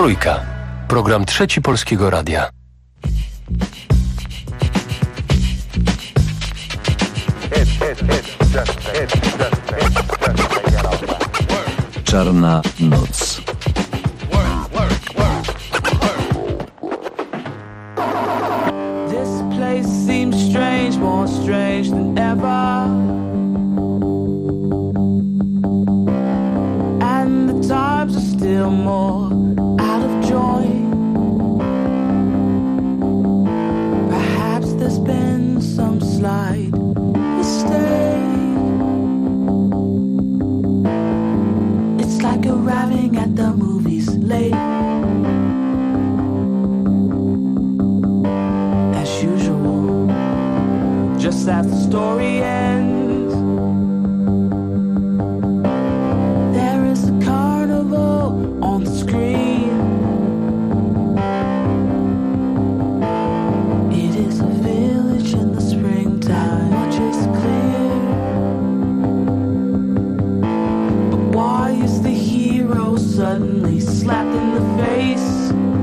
Trójka. Program Trzeci Polskiego Radia. Czarna noc. This place seems strange, more strange than ever. And the times are still more out of joy. Perhaps there's been some slight mistake. It's like arriving at the movies late. As usual, just as the story ends, there is a carnival on the screen. It is a village in the springtime, much is clear. But why is the hero suddenly slapped in the face?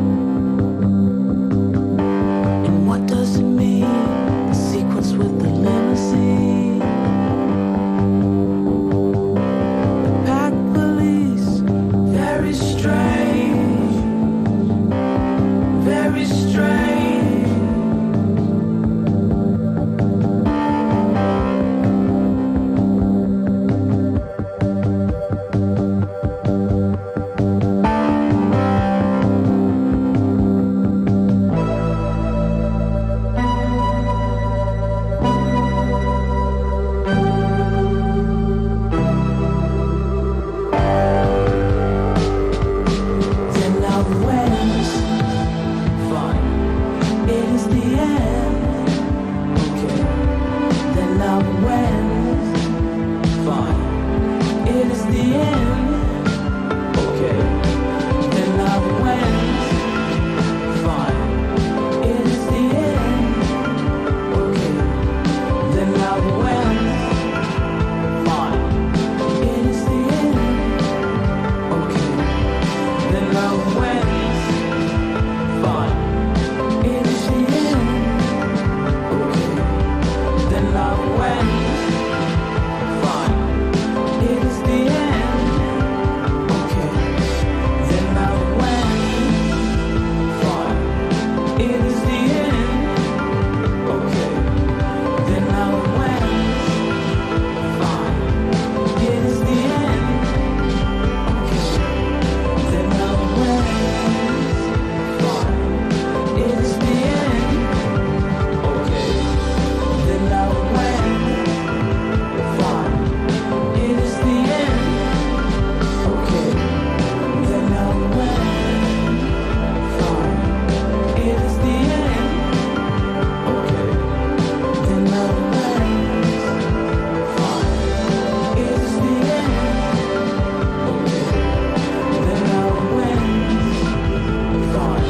And what does it mean, the sequence with the limousine? The packed police, very strange, very strange. Then love wins, fine, it is the end, okay. Then love wins, fine, it is the end, okay. Then love wins, fine, it is the end, okay. Then love wins, fine, it is the end, okay. Then love wins, fine, it is the end, okay. Then love wins, fine, it is the end, okay. Then love wins, fine, it is the end, okay. Then love wins, fine, it is the end, okay. Then love wins, fine, it is the end, okay. Then love wins, fine, it is the end, okay. Then love wins, fine, it is the end, okay. Then love wins, fine, it is the end, okay. Then love wins, fine.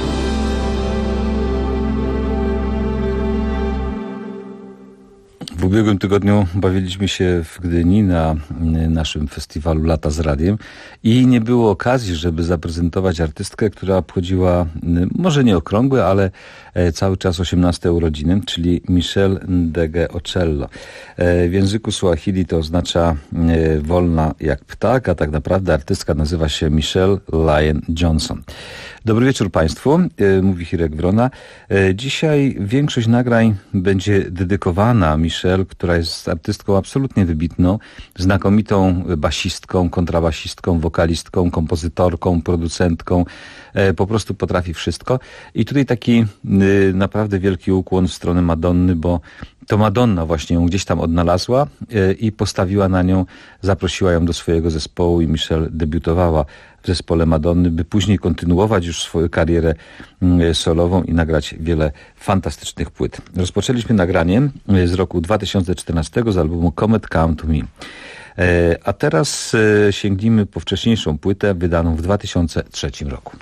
W ubiegłym tygodniu bawiliśmy się w Gdyni na naszym festiwalu Lata z Radiem i nie było okazji, żeby zaprezentować artystkę, która obchodziła może nie okrągłe, ale cały czas 18 urodziny, czyli Michelle Ndegeocello. W języku Swahili to oznacza wolna jak ptak, a tak naprawdę artystka nazywa się Michelle Lyon Johnson. Dobry wieczór Państwu, mówi Hirek Wrona. Dzisiaj większość nagrań będzie dedykowana Michelle, która jest artystką absolutnie wybitną, znakomitą basistką, kontrabasistką, wokalistką, kompozytorką, producentką. Po prostu potrafi wszystko. I tutaj taki naprawdę wielki ukłon w stronę Madonny, bo to Madonna właśnie ją gdzieś tam odnalazła i postawiła na nią, zaprosiła ją do swojego zespołu i Michelle debiutowała w zespole Madonny, by później kontynuować już swoją karierę solową i nagrać wiele fantastycznych płyt. Rozpoczęliśmy nagranie z roku 2014 z albumu Comet Come to Me. A teraz sięgnijmy po wcześniejszą płytę wydaną w 2003 roku.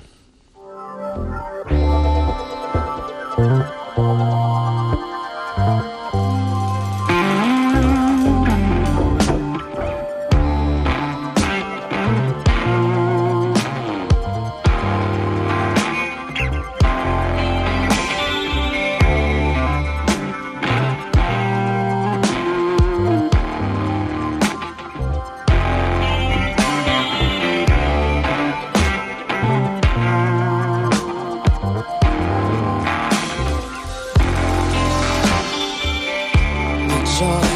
joy,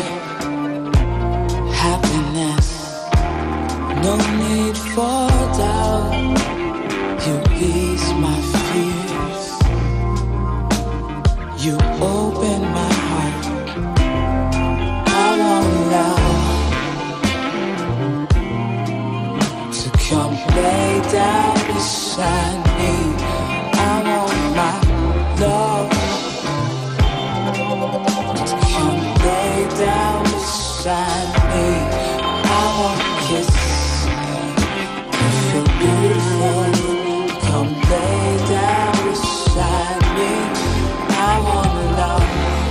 happiness, no need for doubt. You ease my fears, you open my heart. I want love to come lay down beside me. I want my love to come lay down beside me. I want kisses, you feel beautiful. Come lay down beside me. I want love,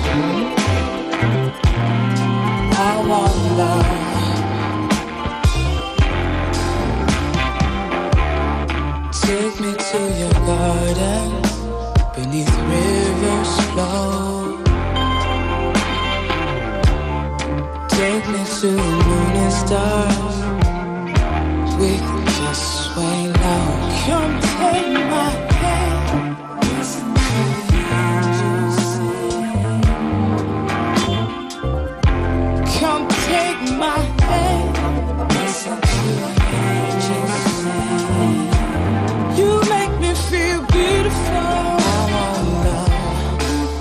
I want love. Take me to your garden, beneath rivers flow. Take me to the moon and stars, we can just sway now. Come take my hand, listen to the angels sing. Come take my hand, listen to the angels sing. You make me feel beautiful. I want love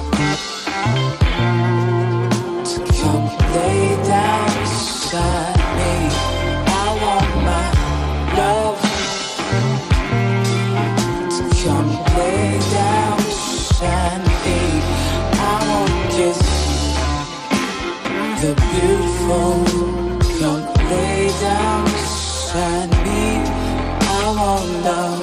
to come lay down beside me. I want my love to come lay down beside me. I want kiss the beautiful. Come lay down beside me. I want love.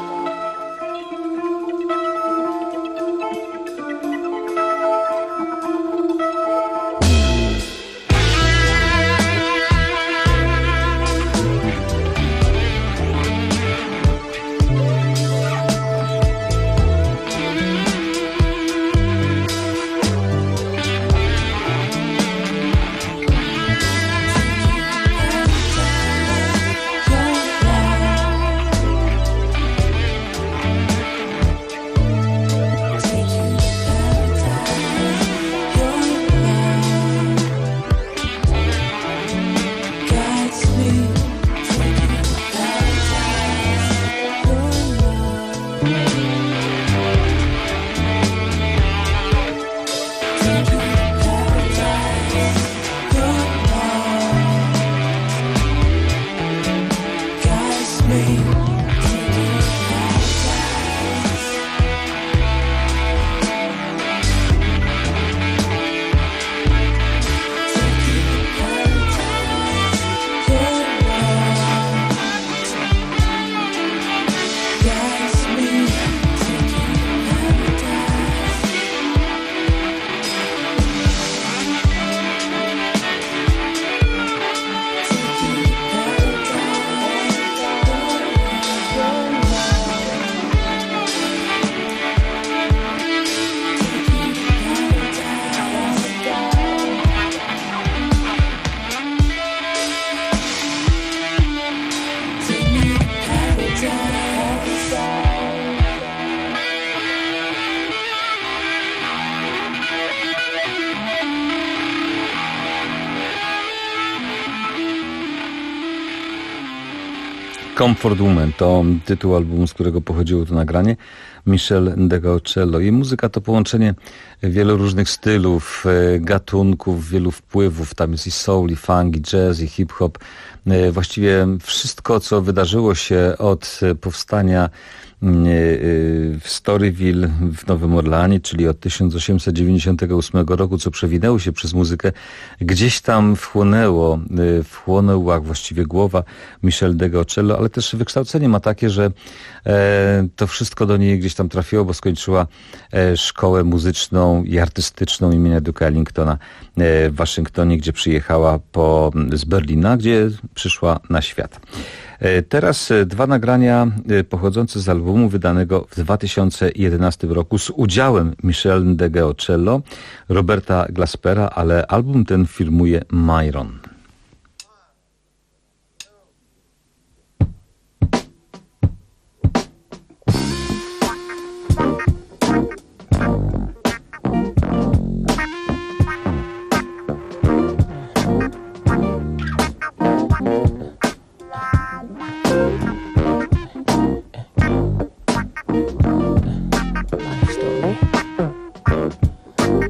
Comfort Woman to tytuł albumu, z którego pochodziło to nagranie. Michel Ndegeocello. Jej muzyka to połączenie wielu różnych stylów, gatunków, wielu wpływów. Tam jest i soul, i funk, i jazz, i hip-hop. Właściwie wszystko, co wydarzyło się od powstania w Storyville w Nowym Orleanie, czyli od 1898 roku, co przewinęło się przez muzykę, gdzieś tam wchłonęła właściwie głowa Michel Ndegeocello, ale też wykształcenie ma takie, że to wszystko do niej gdzieś tam trafiło, bo skończyła szkołę muzyczną i artystyczną imienia Duke'a Ellingtona w Waszyngtonie, gdzie przyjechała z Berlina, gdzie przyszła na świat. Teraz dwa nagrania pochodzące z albumu wydanego w 2011 roku z udziałem Michel Ndegeocello, Roberta Glaspera, ale album ten firmuje Myron.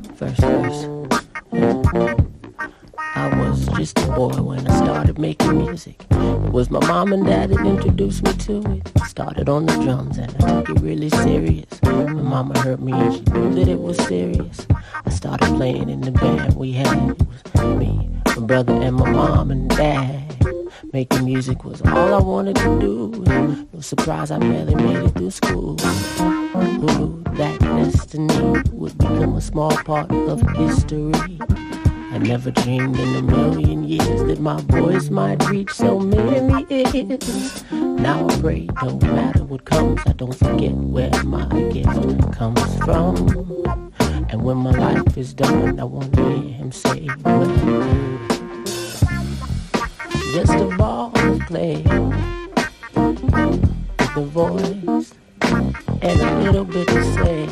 First verse. I was just a boy when I started making music. It was my mom and dad that introduced me to it. Started on the drums and I took it really serious. My mama heard me and she knew that it was serious. I started playing in the band we had. It was me, my brother and my mom and dad. Making music was all I wanted to do. No surprise I barely made it through school. Who knew that destiny would become a small part of history? I never dreamed in a million years that my voice might reach so many ears. Now I pray no matter what comes, I don't forget where my gift comes from. And when my life is done, I want to hear him say, well, just a ball of clay with a voice and a little bit to say.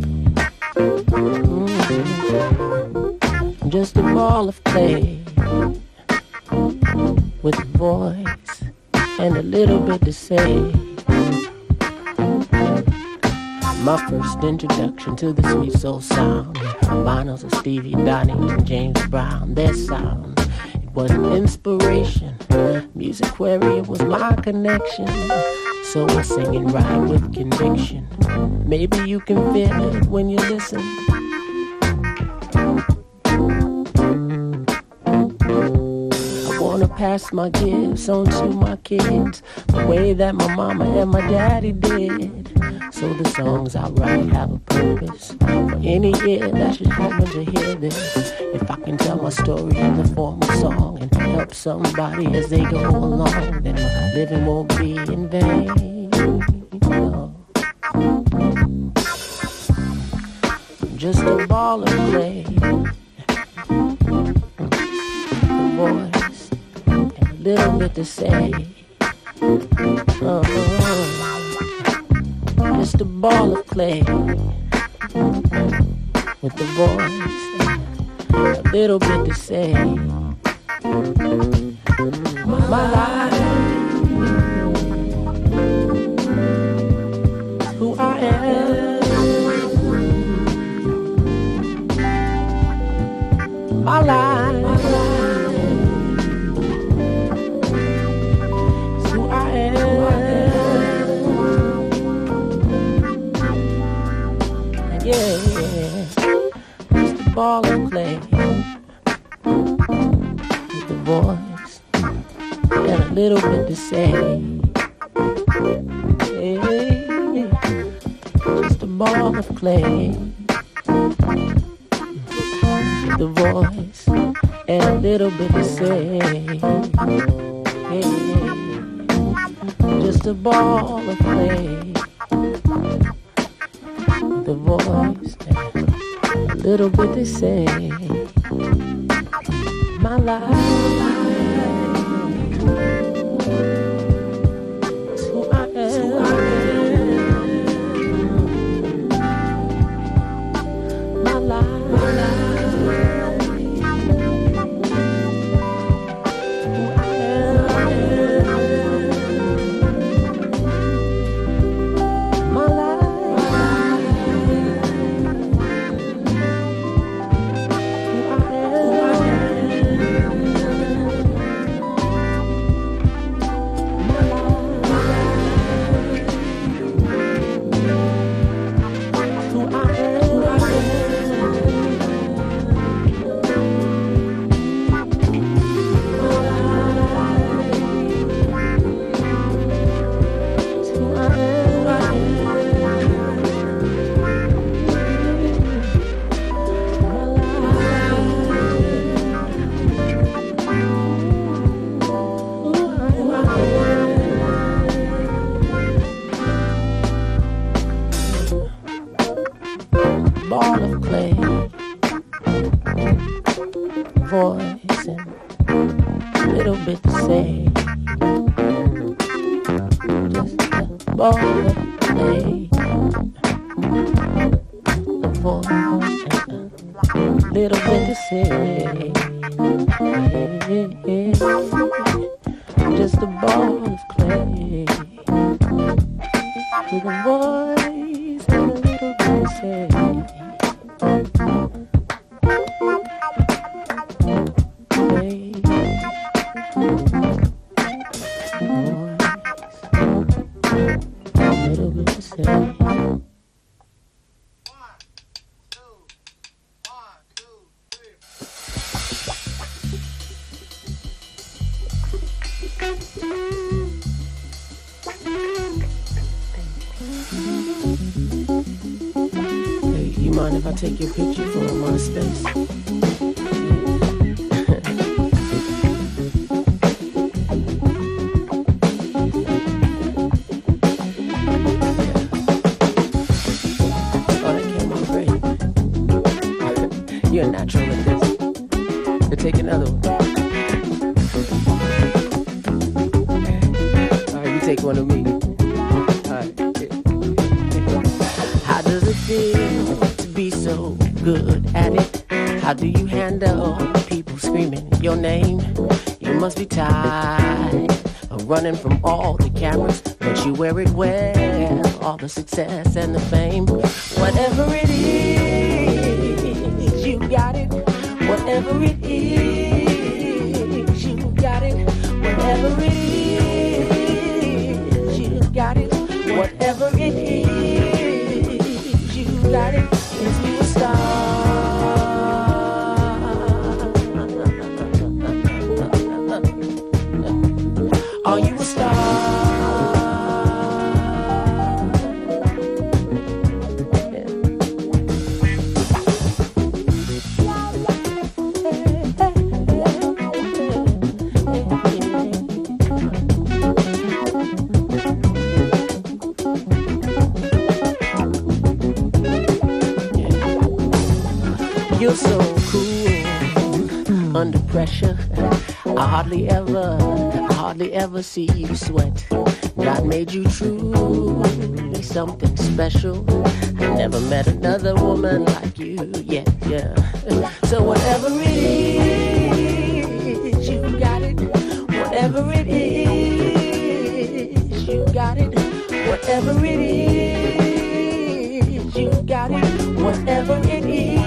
Just a ball of clay with a voice and a little bit to say. My first introduction to the sweet soul sound. Vinyls of Stevie, Donnie, and James Brown. Their sound, it was an inspiration. Musicquarian was my connection. So I sing and ride with conviction. Maybe you can feel it when you listen. Pass my gifts on to my kids the way that my mama and my daddy did. So the songs I write have a purpose for any ear that should happen to hear this. If I can tell my story in the form of song and help somebody as they go along, then my living won't be in vain. No. Just a ball of clay, the voice, little bit to say. Just a ball of clay with the voice, a little bit to say. My life, who I am. My life. Yeah, just a ball of clay with a voice and a little bit to say. Yeah, just a ball of clay with a voice and a little bit to say. Yeah, just a ball of clay, the voice, a little bit to say. My life is who I am. My life, who I am. My life. Ball of clay, voice and a little bit to say. Just a ball of clay, a voice and a little bit to say. Just a ball of clay with a voice and a little bit to say. if I take your picture for MySpace? Oh, that came out great. You're a natural at this. Take another one. All right, you take one of me. All right. How does it feel to be so good at it? How do you handle people screaming your name? You must be tired of running from all the cameras, but you wear it well, all the success and the fame. Whatever it is, you got it. Whatever it is, you got it. Whatever it is, you got it. Whatever it is, you got it. Is you a star? Are you a star? You're so cool under pressure. I hardly ever see you sweat. God made you truly something special. I never met another woman like you yet, yeah. So whatever it is, you got it. Whatever it is, you got it. Whatever it is, you got it. Whatever it is,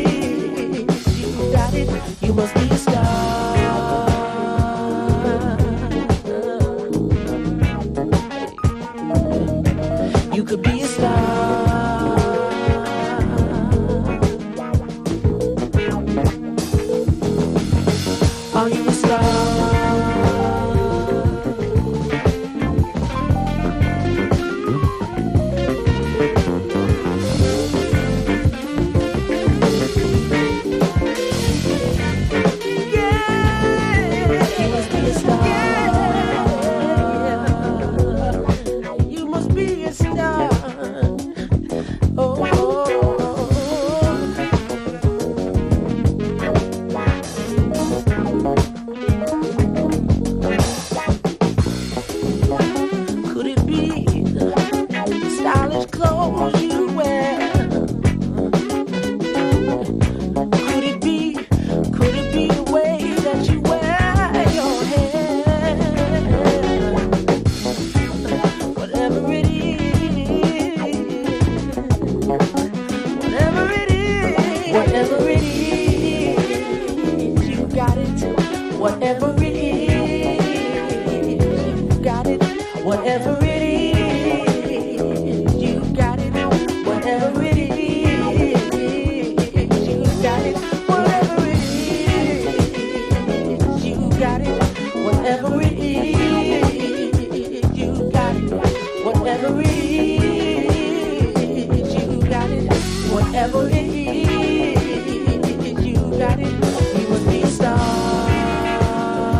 got it. You must be a star. You could be a star. Are you a star? Whatever it is, you got it. You must be a star.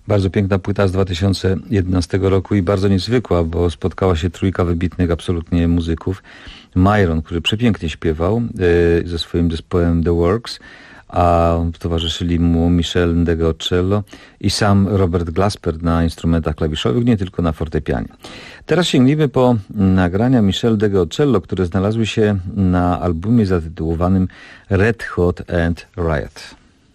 Bardzo piękna płyta z 2011 roku i bardzo niezwykła, bo spotkała się trójka wybitnych absolutnie muzyków. Myron, który przepięknie śpiewał ze swoim zespołem The Works, a towarzyszyli mu Michel Ndegeocello i sam Robert Glasper na instrumentach klawiszowych, nie tylko na fortepianie. Teraz sięgnijmy po nagrania Michel Ndegeocello, które znalazły się na albumie zatytułowanym Red Hot and Riot.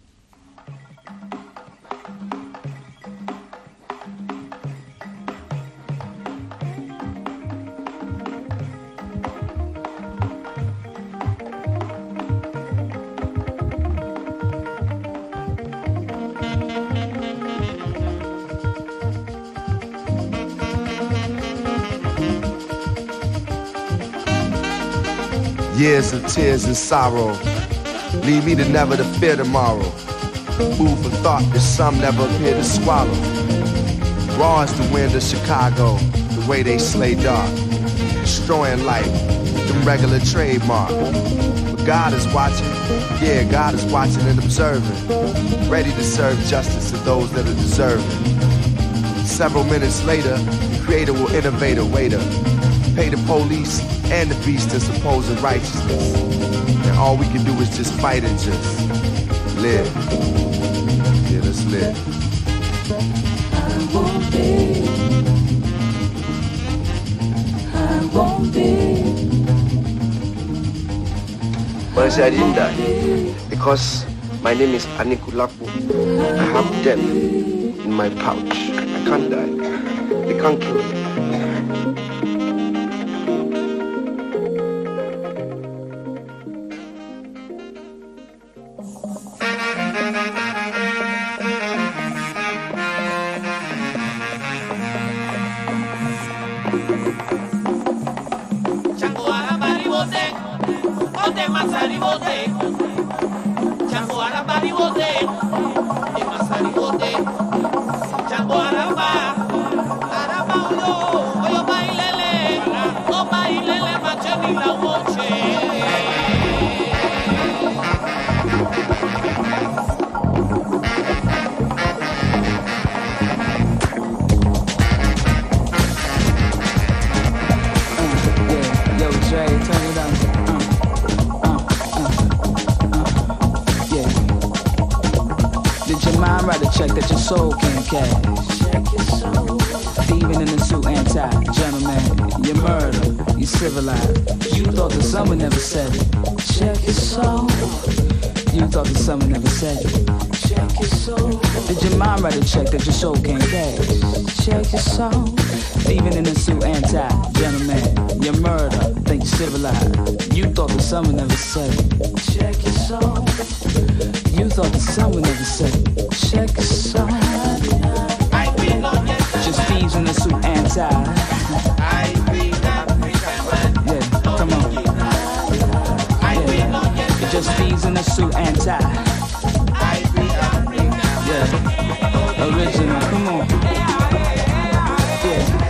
Years of tears and sorrow lead me to never to fear tomorrow. Food for thought that some never appear to swallow. Raw as the wind of Chicago, the way they slay dark, destroying life, the regular trademark. But God is watching, yeah, God is watching and observing, ready to serve justice to those that are deserving. Several minutes later, the Creator will innovate a way to pay the police and the beast that's opposing righteousness. And all we can do is just fight and just live. Yeah, let's live. I won't be. When I say I didn't die, because my name is Anikulapo. I have death in my pouch. I can't die. They can't kill me. Check that your soul can't cash. Check your soul. Thieving in a suit, anti-gentleman. Your murder, think you're civilized. You thought the summer never said it. Check your soul. You thought the summer never said it. Check your soul. Just thieves in a suit, anti. Yeah, come on. Yeah, you're just thieves in a suit, anti. Yeah. Original, come on. Yeah.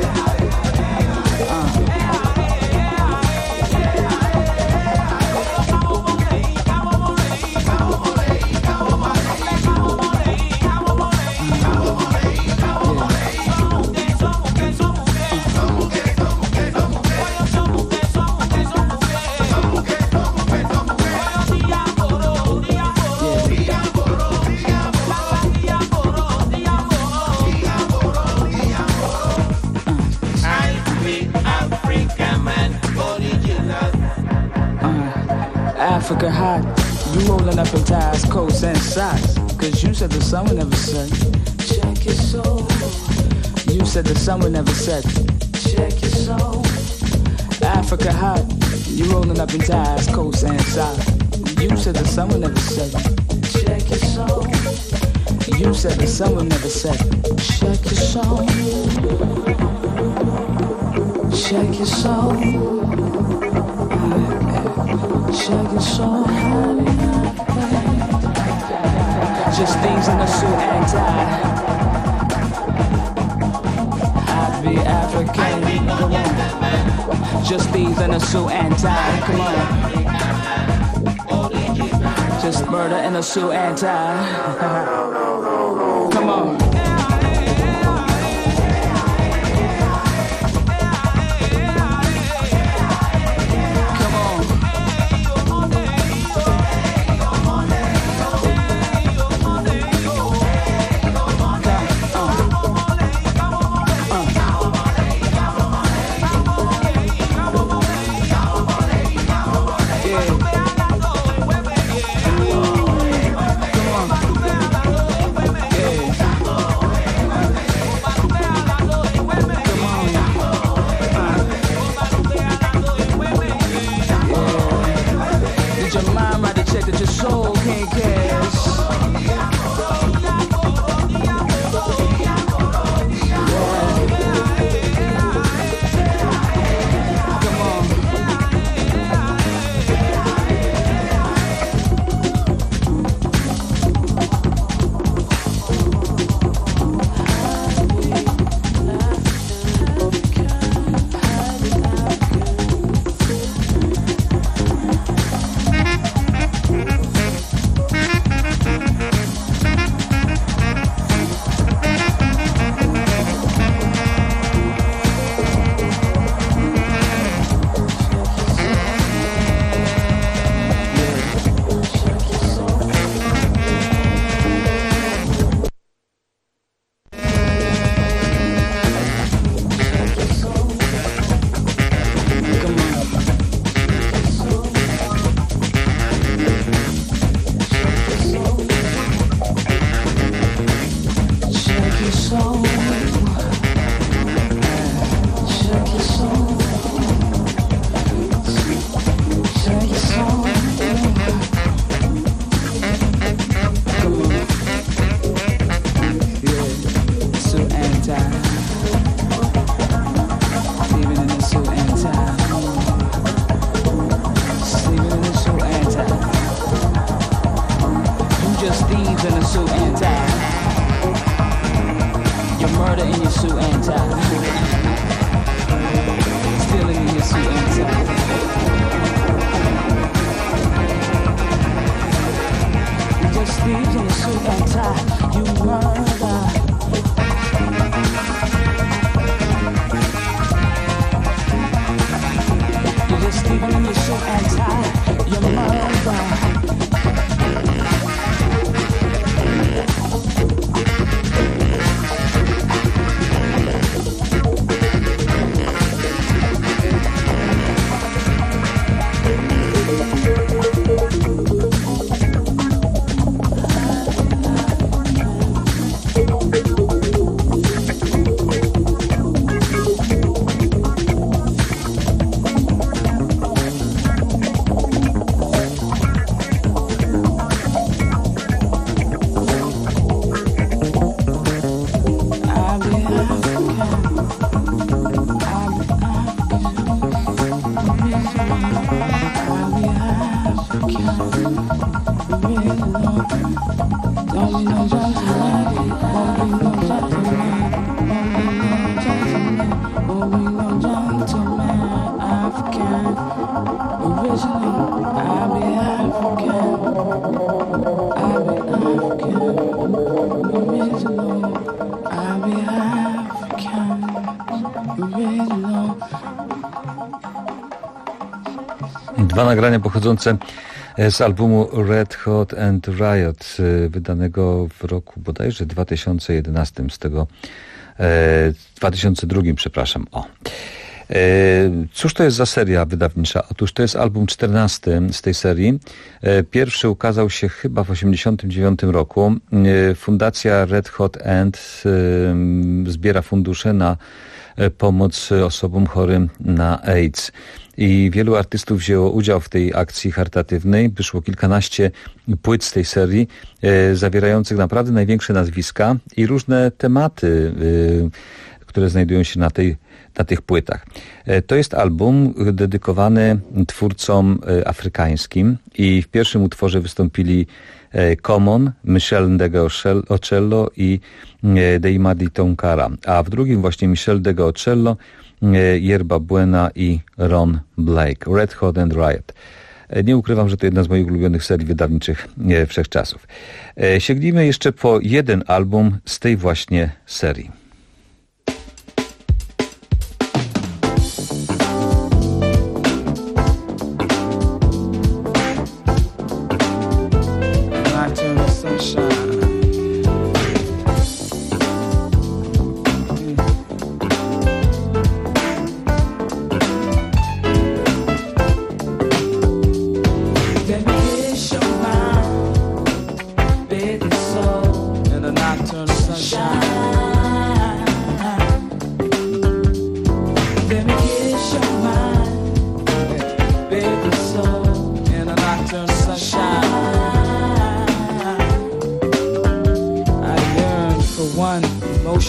Africa hot, you rolling up in ties, coats and socks. Cause you said the summer never said. Check your soul. You said the summer never said. Check your soul. Africa hot, you rolling up in ties, coats and socks. You said the summer never said. Check your soul. You said the summer never said. Check your soul. Check your soul. Check your soul. Just things in a suit and tie. I'd be African. Come on. Just things in a suit and tie. Come on. Just murder in a suit and tie. Come on. Get your mind right to check that your soul can't cash. Dwa nagrania pochodzące z albumu Red Hot and Riot, wydanego w roku bodajże 2011, z tego 2002, przepraszam. Cóż to jest za seria wydawnicza? Otóż to jest album 14 z tej serii. Pierwszy ukazał się chyba w 1989 roku. Fundacja Red Hot End zbiera fundusze na pomoc osobom chorym na AIDS. I wielu artystów wzięło udział w tej akcji charytatywnej. Wyszło kilkanaście płyt z tej serii, zawierających naprawdę największe nazwiska i różne tematy, które znajdują się na tych płytach. To jest album dedykowany twórcom afrykańskim i w pierwszym utworze wystąpili Common, Michel Ndegeocello i Deimadi Tonkara, a w drugim właśnie Michel Ndegeocello, Yerba Buena i Ron Blake. Red Hot and Riot. Nie ukrywam, że to jedna z moich ulubionych serii wydawniczych wszechczasów. Sięgnijmy jeszcze po jeden album z tej właśnie serii. Baby soul in a nocturne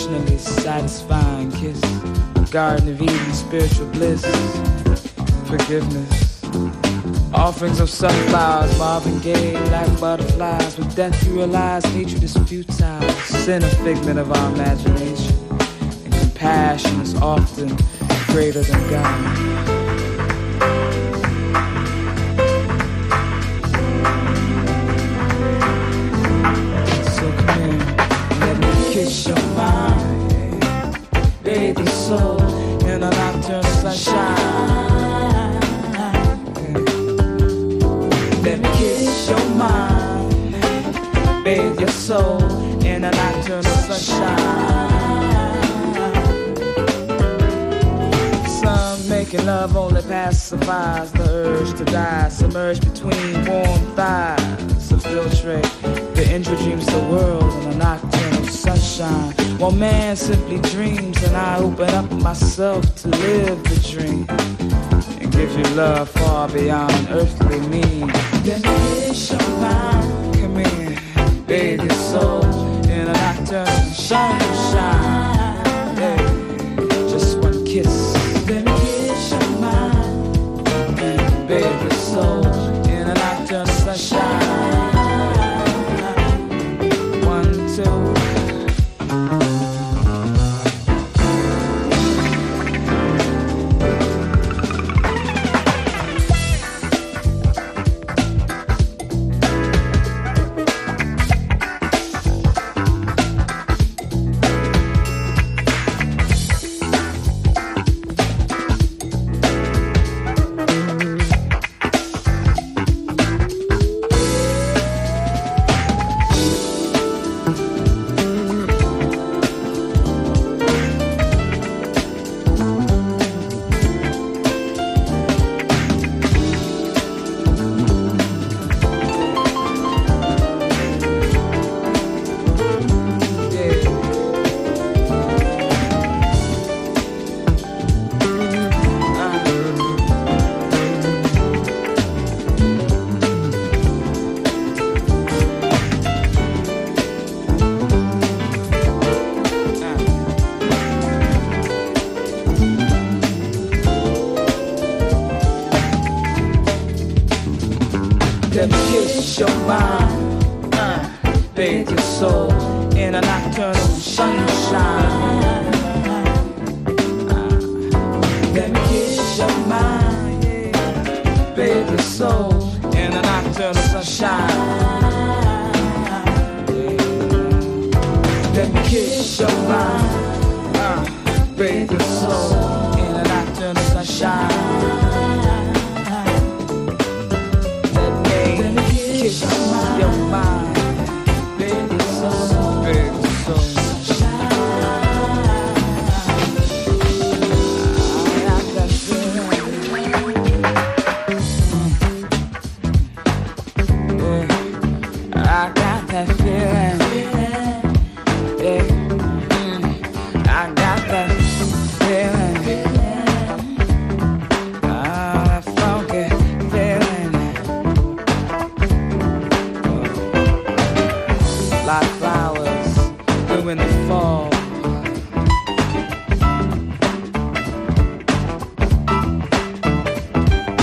emotionally satisfying kiss, Garden of Eden, spiritual bliss, forgiveness, offerings of sunflowers, Marvin Gaye, black butterflies. With death you realize hatred is futile, sin a figment of our imagination, and compassion is often greater than God. Kiss your mind, bathe your soul in a nocturnal sunshine. Let me kiss your mind, bathe your soul in a nocturnal sunshine. Some making love only pacifies the urge to die, submerged between warm thighs to filtrate the injured dreams of the world in a nocturnal sunshine. While man simply dreams and I open up myself to live the dream and give you love far beyond earthly means. Then kiss your mind, come in, bathe your soul in a nocturnal sunshine. Yeah. Just one kiss. Then kiss your mind and bathe your soul in a nocturnal sunshine. Let me kiss your mind, bathe your soul in a nocturnal sunshine. Let me kiss your mind, bathe your soul in a nocturnal sunshine. Let me kiss your mind, bathe your soul in a nocturnal sunshine. Kiss your mind, baby, soul, baby, soul. I got that feeling. Yeah, I got that feeling. Yeah, I got that feeling. That funky feeling. Like flowers bloom in the fall.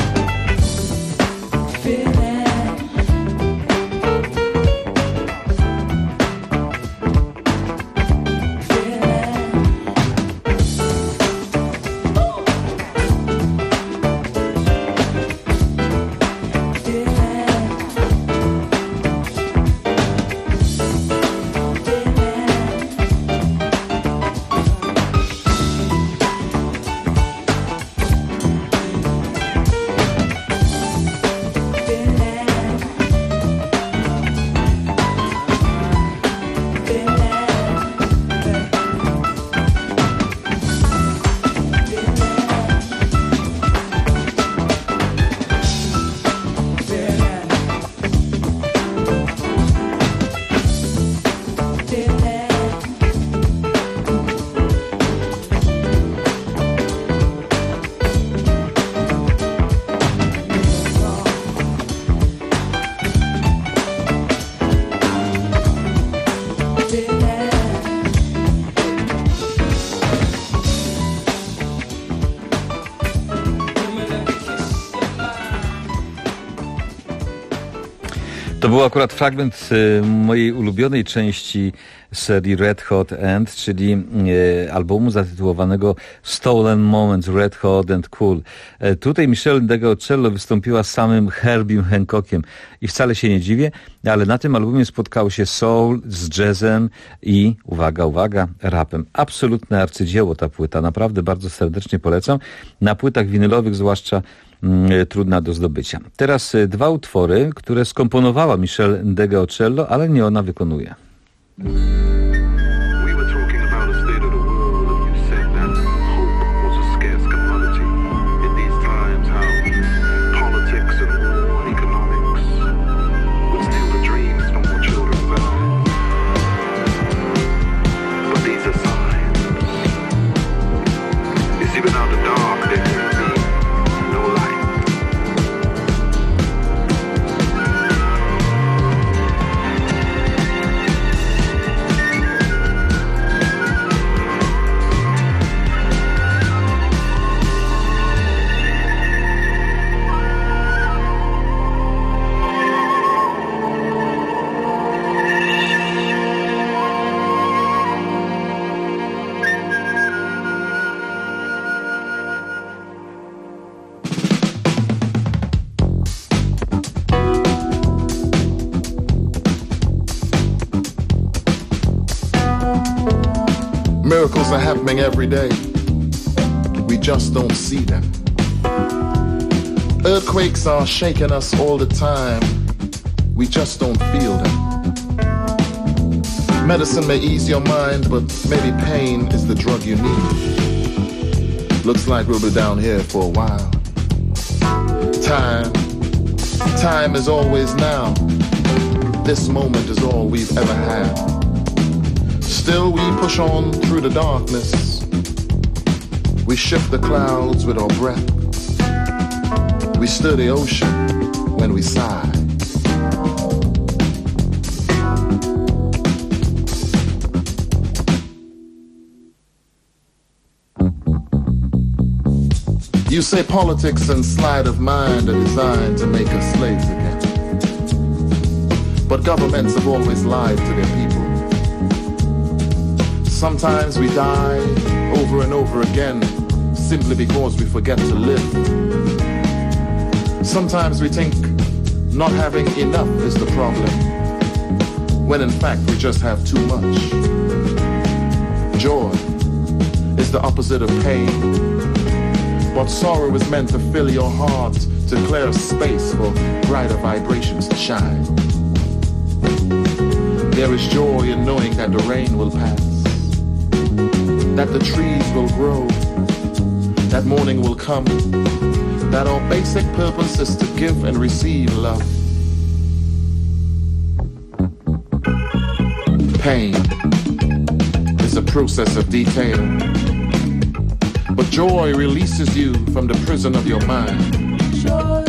Feeling To był akurat fragment mojej ulubionej części serii Red Hot And, czyli albumu zatytułowanego Stolen Moments, Red Hot and Cool. Tutaj Michelle Ndegeocello wystąpiła z samym Herbiem Hancockiem i wcale się nie dziwię, ale na tym albumie spotkało się soul z jazzem i, uwaga, uwaga, rapem. Absolutne arcydzieło ta płyta, naprawdę bardzo serdecznie polecam. Na płytach winylowych zwłaszcza trudna do zdobycia. Teraz dwa utwory, które skomponowała Michelle Ndegeocello, ale nie ona wykonuje. Miracles are happening every day. We just don't see them. Earthquakes are shaking us all the time. We just don't feel them. Medicine may ease your mind, but maybe pain is the drug you need. Looks like we'll be down here for a while. Time is always now. This moment is all we've ever had. Still we push on through the darkness. We shift the clouds with our breath. We stir the ocean when we sigh. You say politics and sleight of mind are designed to make us slaves again. But governments have always lied to their people. Sometimes we die over and over again simply because we forget to live. Sometimes we think not having enough is the problem, when in fact we just have too much. Joy is the opposite of pain, but sorrow is meant to fill your heart, to clear space for brighter vibrations to shine. There is joy in knowing that the rain will pass, that the trees will grow, that morning will come, that our basic purpose is to give and receive love. Pain is a process of detail, but joy releases you from the prison of your mind. Joy.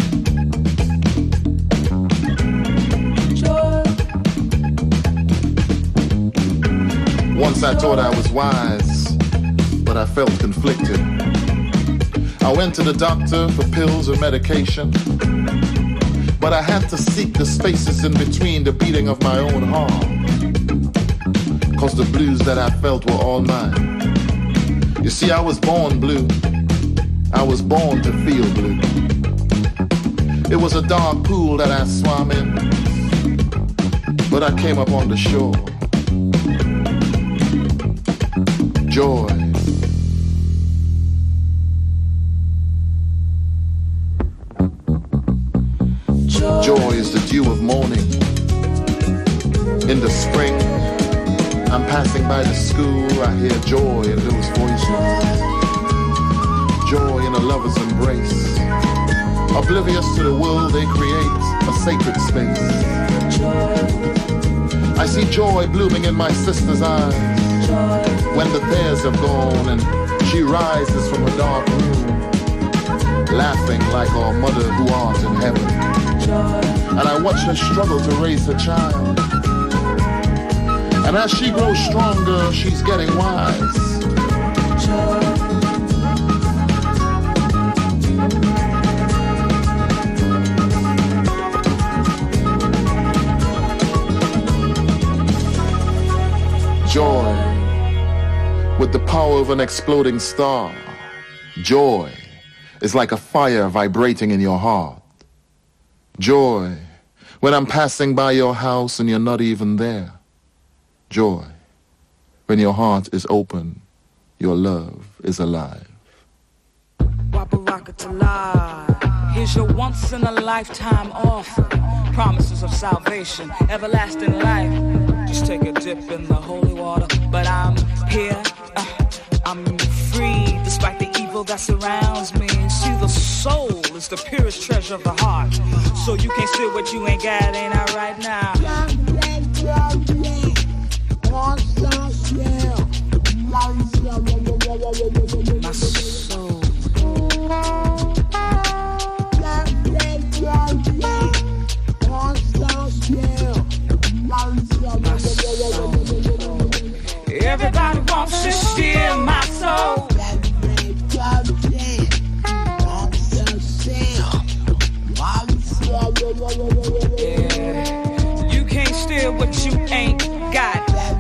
Once I thought I was wise, but I felt conflicted. I went to the doctor for pills or medication, but I had to seek the spaces in between the beating of my own heart, 'cause the blues that I felt were all mine. You see, I was born blue. I was born to feel blue. It was a dark pool that I swam in, but I came up on the shore. Joy. Joy is the dew of morning. In the spring, I'm passing by the school, I hear joy in those voices. Joy in a lover's embrace. Oblivious to the world, they create a sacred space. I see joy blooming in my sister's eyes. When the tears have gone and she rises from a dark room, laughing like our mother who art in heaven. And I watch her struggle to raise her child. And as she grows stronger, she's getting wise. power of an exploding star. Joy is like a fire vibrating in your heart. Joy, when I'm passing by your house and you're not even there. Joy, when your heart is open, your love is alive. Waparakatala, here's your once-in-a-lifetime offer. Promises of salvation, everlasting life. Just take a dip in the holy water. But I'm here, I'm free, despite the evil that surrounds me. See, the soul is the purest treasure of the heart. So you can't steal what you ain't got, ain't I right now? My soul. Everybody wants to steal my soul. Yeah. You can't steal what you ain't got.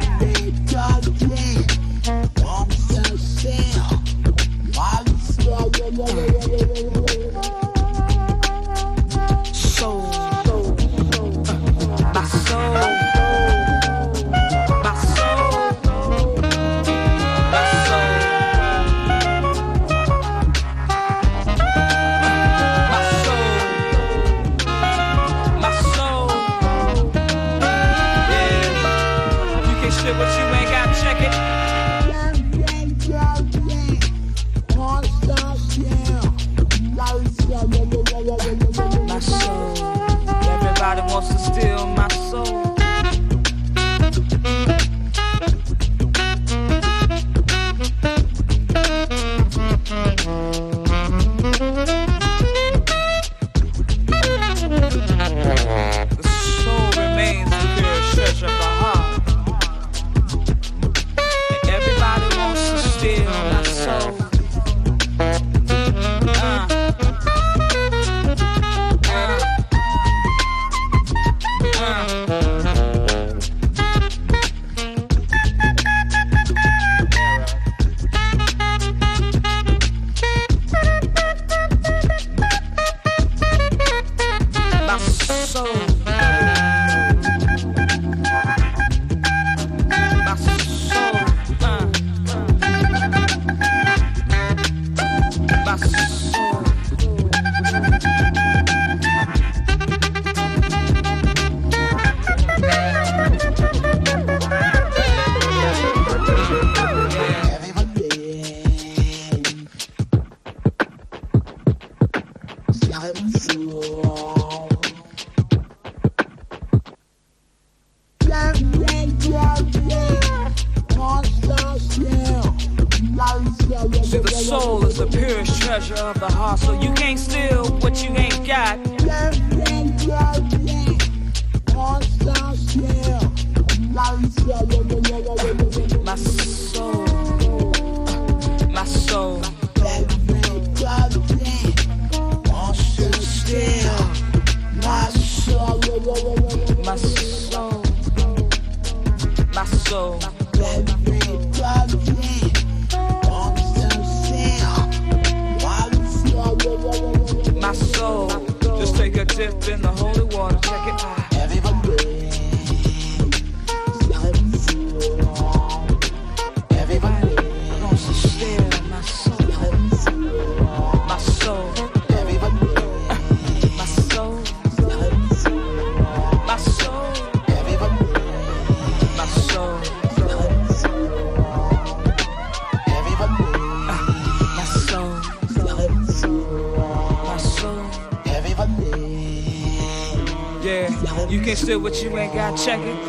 Steal what you ain't got, check it.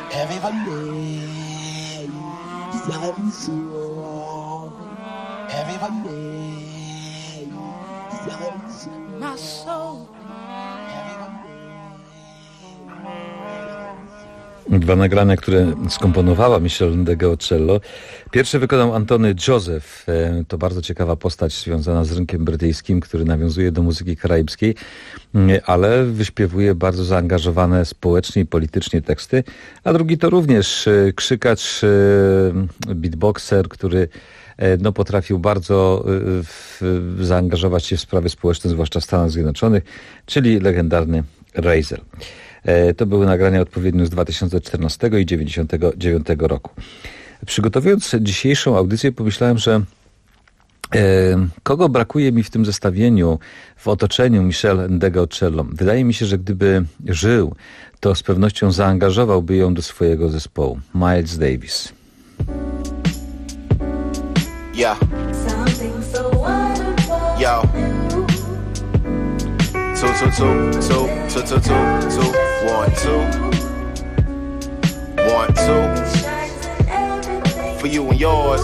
My soul. Dwa nagrania, które skomponowała Michelle Ndegeocello. Pierwszy wykonał Antony Joseph. To bardzo ciekawa postać związana z rynkiem brytyjskim, który nawiązuje do muzyki karaibskiej, ale wyśpiewuje bardzo zaangażowane społecznie i politycznie teksty. A drugi to również krzykacz, beatboxer, który potrafił bardzo zaangażować się w sprawy społeczne, zwłaszcza w Stanach Zjednoczonych, czyli legendarny Razel. To były nagrania odpowiednio z 2014 i 1999 roku. Przygotowując dzisiejszą audycję, pomyślałem, że kogo brakuje mi w tym zestawieniu, w otoczeniu Michelle Ndegeocello. Wydaje mi się, że gdyby żył, to z pewnością zaangażowałby ją do swojego zespołu. Miles Davis. Yeah. Yo. 2, 2, 2, 2, 2, 2, 2, 1, 2. 1, 2. For you and yours.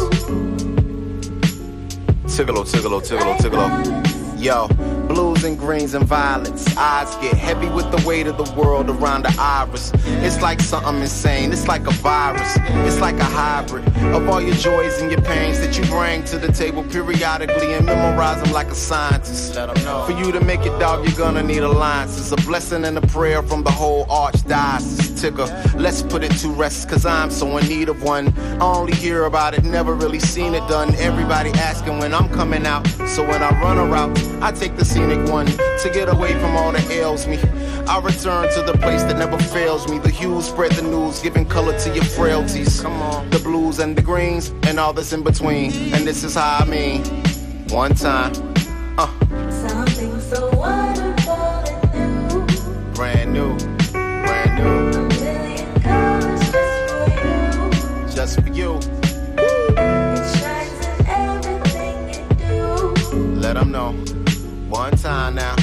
Tigolo, tigolo, tigolo, tigolo. Yo, blues and greens and violets. Eyes get heavy with the weight of the world around the iris. It's like something insane. It's like a virus. It's like a hybrid of all your joys and your pains that you bring to the table periodically and memorize them like a scientist. Let them know. For you to make it, dog, you're gonna need alliances. A blessing and a prayer from the whole archdiocese. Tigger, let's put it to rest, cause I'm so in need of one. I only hear about it, never really seen it done. Everybody asking when I'm coming out. So when I run a route, I take the scenic one to get away from all that ails me. I return to the place that never fails me. The hues spread the news, giving color to your frailties. Come on. The blues and the greens and all that's in between. And this is how I mean. One time. Something so wonderful and new. Brand new. Brand new. A million colors just for you. Just for you. It shines in everything you do. Let them know. One time now.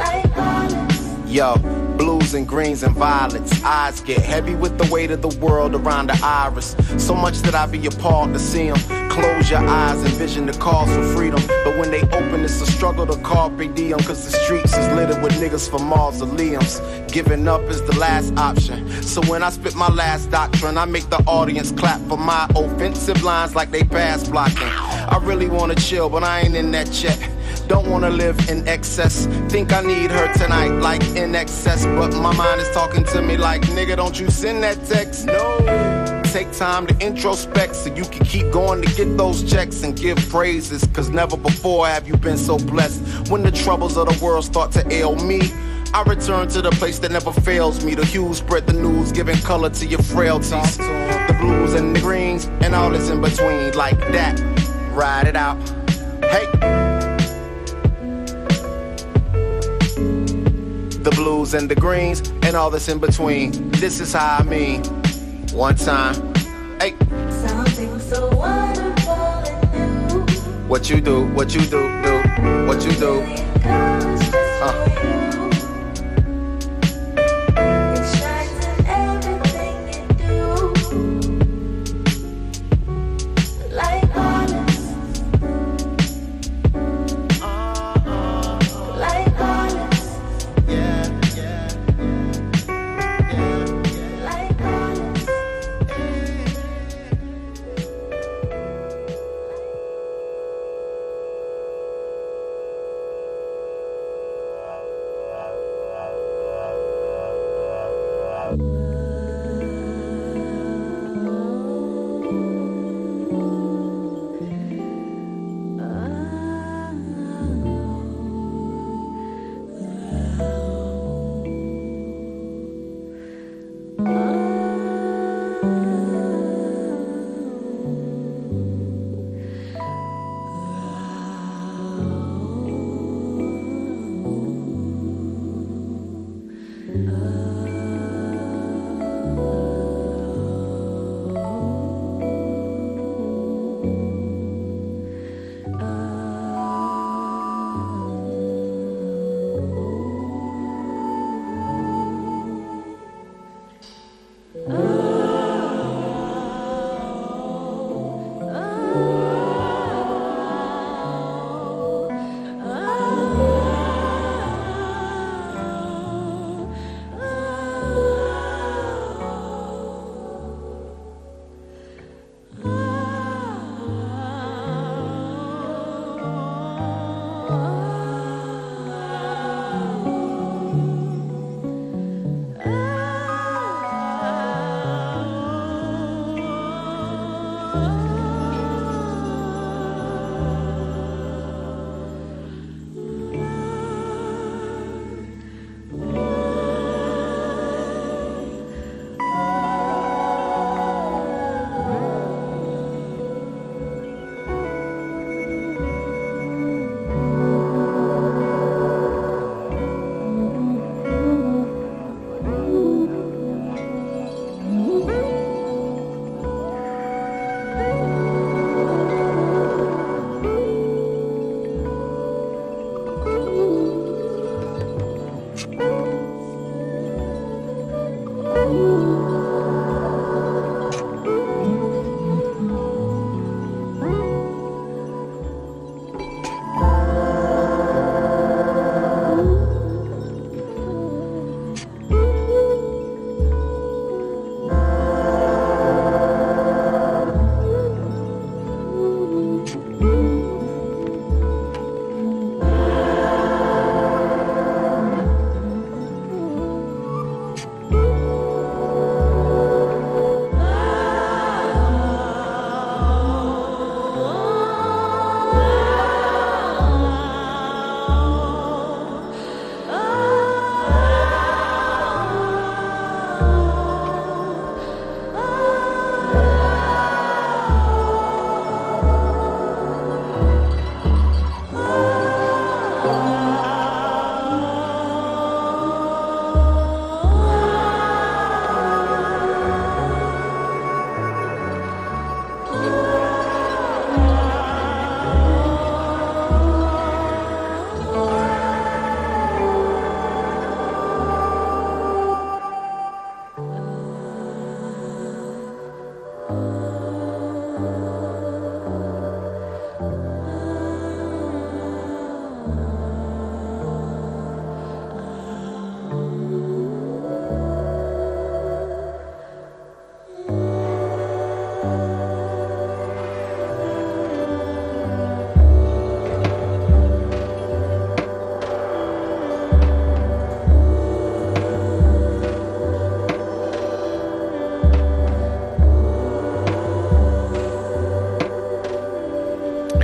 Yo, blues and greens and violets. Eyes get heavy with the weight of the world around the iris. So much that I be appalled to see them. Close your eyes and vision the calls for freedom. But when they open, it's a struggle to carpe diem. Cause the streets is littered with niggas for mausoleums. Giving up is the last option. So when I spit my last doctrine, I make the audience clap for my offensive lines like they pass blocking. I really wanna chill, but I ain't in that check. Don't wanna live in excess. Think I need her tonight like in excess. But my mind is talking to me like, nigga, don't you send that text. No. Take time to introspect so you can keep going to get those checks and give praises. Cause never before have you been so blessed. When the troubles of the world start to ail me, I return to the place that never fails me. The hues spread the news, giving color to your frailties. The blues and the greens and all that's in between. Like that, ride it out. Hey. The blues and the greens and all that's in between. This is how I mean. One time. Hey. Something so wonderful and new. What you do, what you do, what you do. It shines in everything you do. Like honest. Like honest.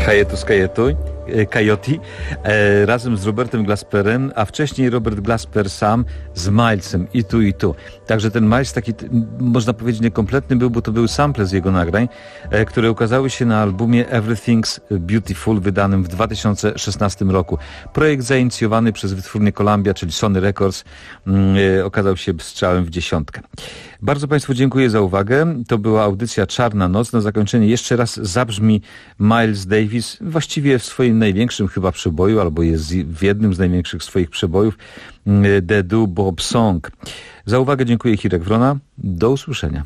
Coyote razem z Robertem Glasperem, a wcześniej Robert Glasper sam z Milesem i tu. Także ten Miles taki, można powiedzieć, niekompletny był, bo to były sample z jego nagrań, które ukazały się na albumie Everything's Beautiful, wydanym w 2016 roku. Projekt zainicjowany przez wytwórnię Columbia, czyli Sony Records, okazał się strzałem w dziesiątkę. Bardzo Państwu dziękuję za uwagę. To była audycja Czarna Noc. Na zakończenie jeszcze raz zabrzmi Miles Davis, właściwie w swoim największym chyba przeboju, albo jest w jednym z największych swoich przebojów, The Do Bob Song. Za uwagę dziękuję, Hirek Wrona. Do usłyszenia.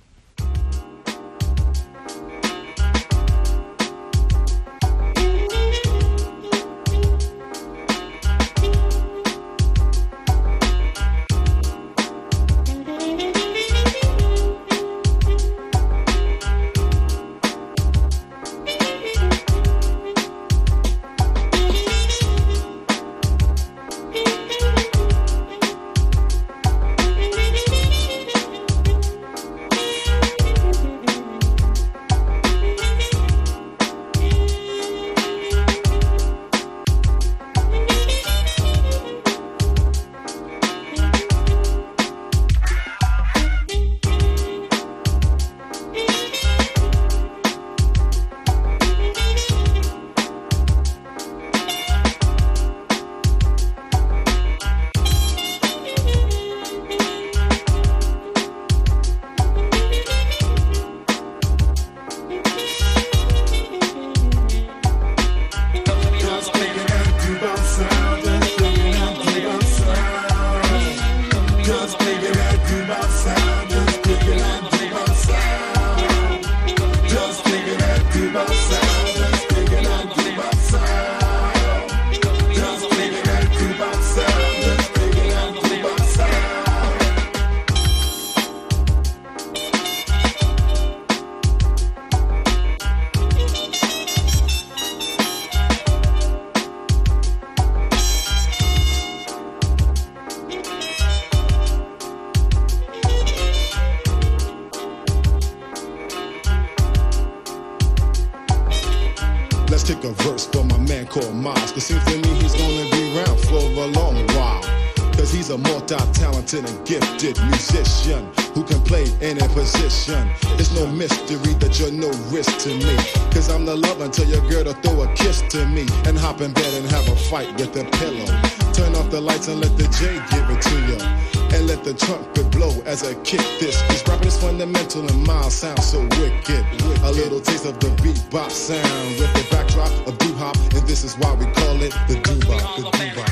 Let's take a verse for my man called Miles, cause seems to me he's gonna be around for a long while. Cause he's a multi-talented and gifted musician who can play any position. It's no mystery that you're no risk to me, cause I'm the lover until your girl to throw a kiss to me and hop in bed and have a fight with a pillow. Turn off the lights and let the J give it to you, and let the trumpet blow as I kick this. Cause rapping is fundamental and Miles sounds so wicked. A little taste of the bebop sound with the backdrop of doo-hop, and this is why we call it the doo-bop, the doo-bop.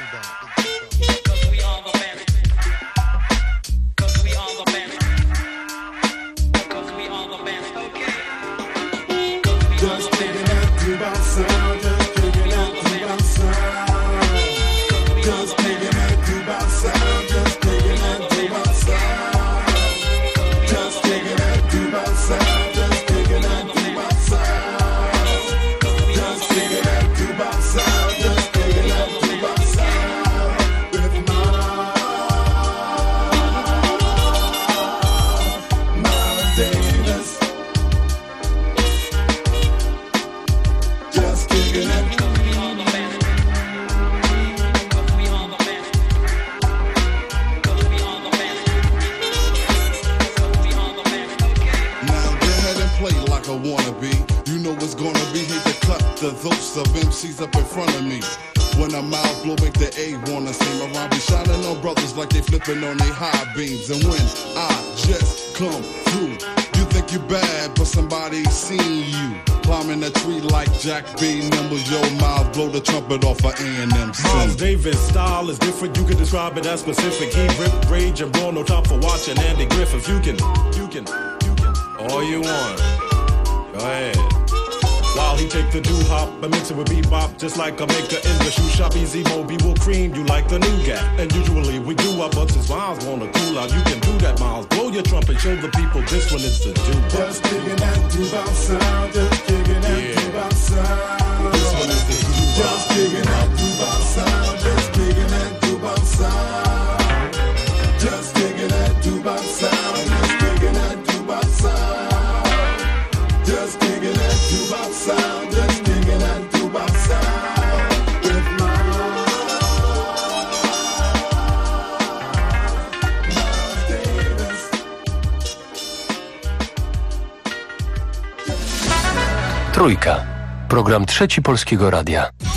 Up in front of me. When I'm out blowing the A wanna seem around, be shining on brothers like they flipping on they high beams. And when I just come through, you think you bad, but somebody seen you climbing a tree like Jack B. Nimble. Yo, Miles, blow the trumpet off for A&M. Miles Davis style is different. You can describe it as specific. He rip, rage, and brawl. No time for watching Andy Griffith. You can, all you want. Go ahead. While he take the doo-hop and mix it with bebop, just like a maker in the shoe shop. Easy Moby will cream you like the nougat. And usually we do our but since Miles wanna cool out, you can do that, Miles. Blow your trumpet, show the people this one is the doo-bop. Just digging that doo-bop sound, just digging that doo-bop sound. This one is the doo-bop. Just digging that doo-bop sound, just digging that doo-bop sound. Just digging that doo-bop sound, just digging that doo-bop sound. Just digging that doo-bop sound, just digging Trójka. Program Trzeci Polskiego Radia.